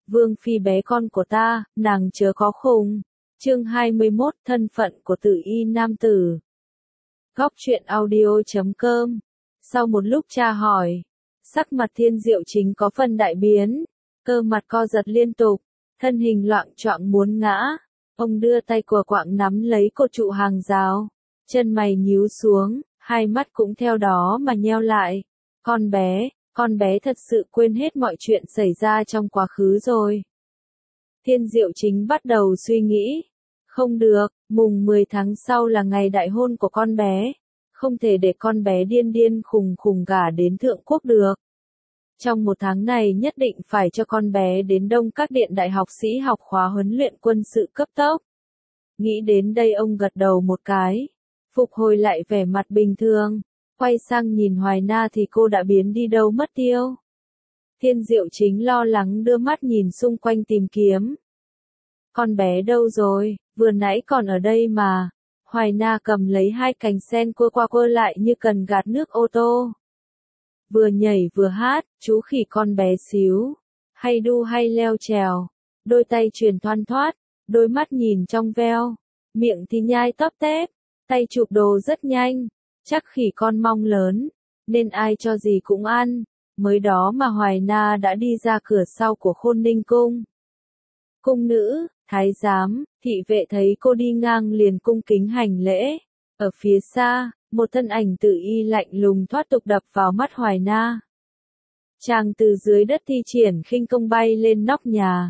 Vương phi bé con của ta, nàng chớ có khùng. Chương 21, thân phận của Tử Y nam tử. Góc truyện audio.com. Sau một lúc tra hỏi, sắc mặt Thiên Diệu Chính có phần đại biến, cơ mặt co giật liên tục, thân hình loạng choạng muốn ngã. Ông đưa tay của quạng nắm lấy cột trụ hàng rào, chân mày nhíu xuống, hai mắt cũng theo đó mà nheo lại. Con bé thật sự quên hết mọi chuyện xảy ra trong quá khứ rồi. Thiên Diệu Chính bắt đầu suy nghĩ. Không được, mùng 10 tháng sau là ngày đại hôn của con bé. Không thể để con bé điên điên khùng khùng gả đến Thượng Quốc được. Trong một tháng này nhất định phải cho con bé đến Đông các điện đại học sĩ học khóa huấn luyện quân sự cấp tốc. Nghĩ đến đây ông gật đầu một cái, phục hồi lại vẻ mặt bình thường, quay sang nhìn Hoài Na thì cô đã biến đi đâu mất tiêu. Thiên Diệu Chính lo lắng đưa mắt nhìn xung quanh tìm kiếm. Con bé đâu rồi, vừa nãy còn ở đây mà. Hoài Na cầm lấy hai cành sen quơ qua quơ lại như cần gạt nước ô tô. Vừa nhảy vừa hát, chú khỉ con bé xíu, hay đu hay leo trèo, đôi tay truyền thoăn thoát, đôi mắt nhìn trong veo, miệng thì nhai tóp tép, tay chụp đồ rất nhanh, chắc khỉ con mong lớn, nên ai cho gì cũng ăn. Mới đó mà Hoài Na đã đi ra cửa sau của Khôn Ninh Cung. Cung nữ, thái giám, thị vệ thấy cô đi ngang liền cung kính hành lễ. Ở phía xa, một thân ảnh Tử Y lạnh lùng thoát tục đập vào mắt Hoài Na. Chàng từ dưới đất thi triển khinh công bay lên nóc nhà.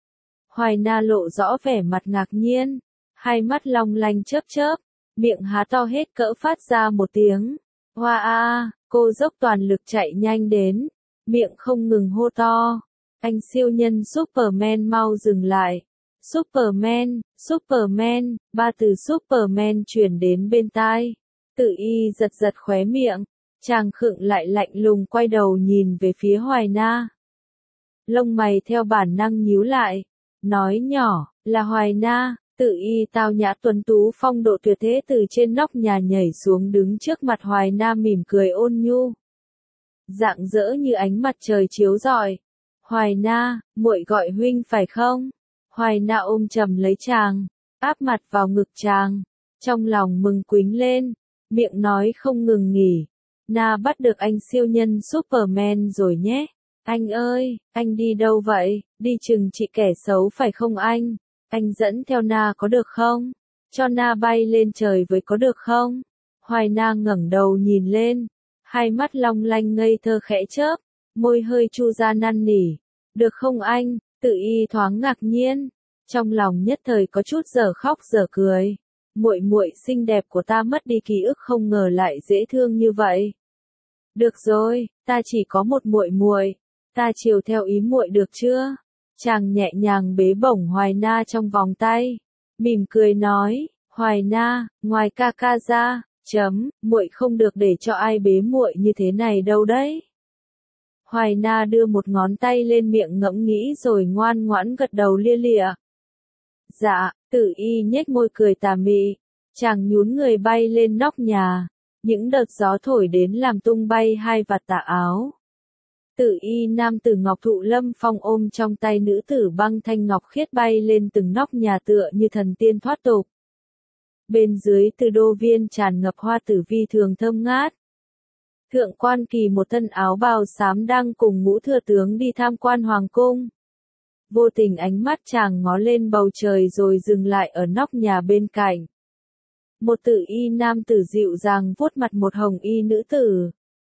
Hoài Na lộ rõ vẻ mặt ngạc nhiên, hai mắt long lanh chớp chớp, miệng há to hết cỡ phát ra một tiếng. Hoa a, cô dốc toàn lực chạy nhanh đến, miệng không ngừng hô to. Anh siêu nhân Superman mau dừng lại. Superman, Superman, ba từ Superman truyền đến bên tai. Tử Y giật giật khóe miệng, chàng khựng lại lạnh lùng quay đầu nhìn về phía Hoài Na. Lông mày theo bản năng nhíu lại, nói nhỏ, là Hoài Na. Tử Y tao nhã tuấn tú phong độ tuyệt thế từ trên nóc nhà nhảy xuống đứng trước mặt Hoài Na mỉm cười ôn nhu. Rạng rỡ như ánh mặt trời chiếu rọi. Hoài Na, muội gọi huynh phải không? Hoài Na ôm chầm lấy chàng, áp mặt vào ngực chàng, trong lòng mừng quính lên, miệng nói không ngừng nghỉ. Na bắt được anh siêu nhân Superman rồi nhé. Anh ơi, anh đi đâu vậy? Đi chừng trị kẻ xấu phải không anh? Anh dẫn theo Na có được không? Cho Na bay lên trời với có được không? Hoài Na ngẩng đầu nhìn lên, hai mắt long lanh ngây thơ khẽ chớp, môi hơi chu ra năn nỉ. Được không anh? Tử Y thoáng ngạc nhiên, trong lòng nhất thời có chút dở khóc dở cười. Muội muội xinh đẹp của ta mất đi ký ức không ngờ lại dễ thương như vậy. Được rồi, ta chỉ có một muội muội, ta chiều theo ý muội được chưa? Chàng nhẹ nhàng bế bổng Hoài Na trong vòng tay, mỉm cười nói, Hoài Na, ngoài ca ca ra, muội không được để cho ai bế muội như thế này đâu đấy. Hoài Na đưa một ngón tay lên miệng ngẫm nghĩ rồi ngoan ngoãn gật đầu lia lịa. Dạ, Tử Y nhếch môi cười tà mị, chàng nhún người bay lên nóc nhà, những đợt gió thổi đến làm tung bay hai vạt tà áo. Tử Y nam tử Ngọc Thụ Lâm Phong ôm trong tay nữ tử Băng Thanh Ngọc Khiết bay lên từng nóc nhà tựa như thần tiên thoát tục. Bên dưới Từ Đô Viên tràn ngập hoa tử vi thường thơm ngát. Thượng Quan Kỳ một thân áo bào xám đang cùng Ngũ thừa tướng đi tham quan hoàng cung. Vô tình ánh mắt chàng ngó lên bầu trời rồi dừng lại ở nóc nhà bên cạnh. Một Tử Y nam tử dịu dàng vuốt mặt một hồng y nữ tử.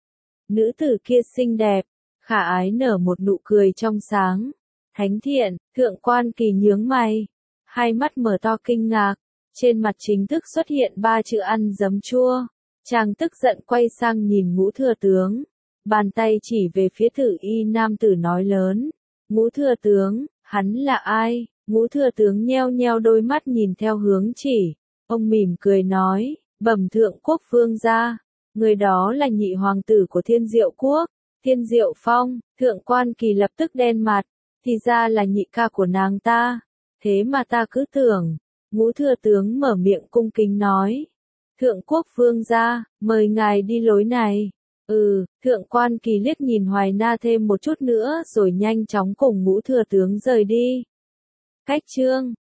Nữ tử kia xinh đẹp, khả ái nở một nụ cười trong sáng. Thánh thiện, Thượng Quan Kỳ nhướng mày, hai mắt mở to kinh ngạc, trên mặt chính thức xuất hiện ba chữ ăn giấm chua. Chàng tức giận quay sang nhìn Ngũ thừa tướng, bàn tay chỉ về phía Tử Y nam tử nói lớn, Ngũ thừa tướng, hắn là ai? Ngũ thừa tướng nheo nheo đôi mắt nhìn theo hướng chỉ, ông mỉm cười nói, bẩm Thượng Quốc vương gia, người đó là nhị hoàng tử của Thiên Diệu Quốc, Thiên Diệu Phong. Thượng Quan Kỳ lập tức đen mặt, thì ra là nhị ca của nàng ta, thế mà ta cứ tưởng. Ngũ thừa tướng mở miệng cung kính nói, Thượng Quốc vương gia, mời ngài đi lối này. Thượng quan Kỳ liếc nhìn Hoài Na thêm một chút nữa rồi nhanh chóng cùng Ngũ thừa tướng rời đi. Cách chương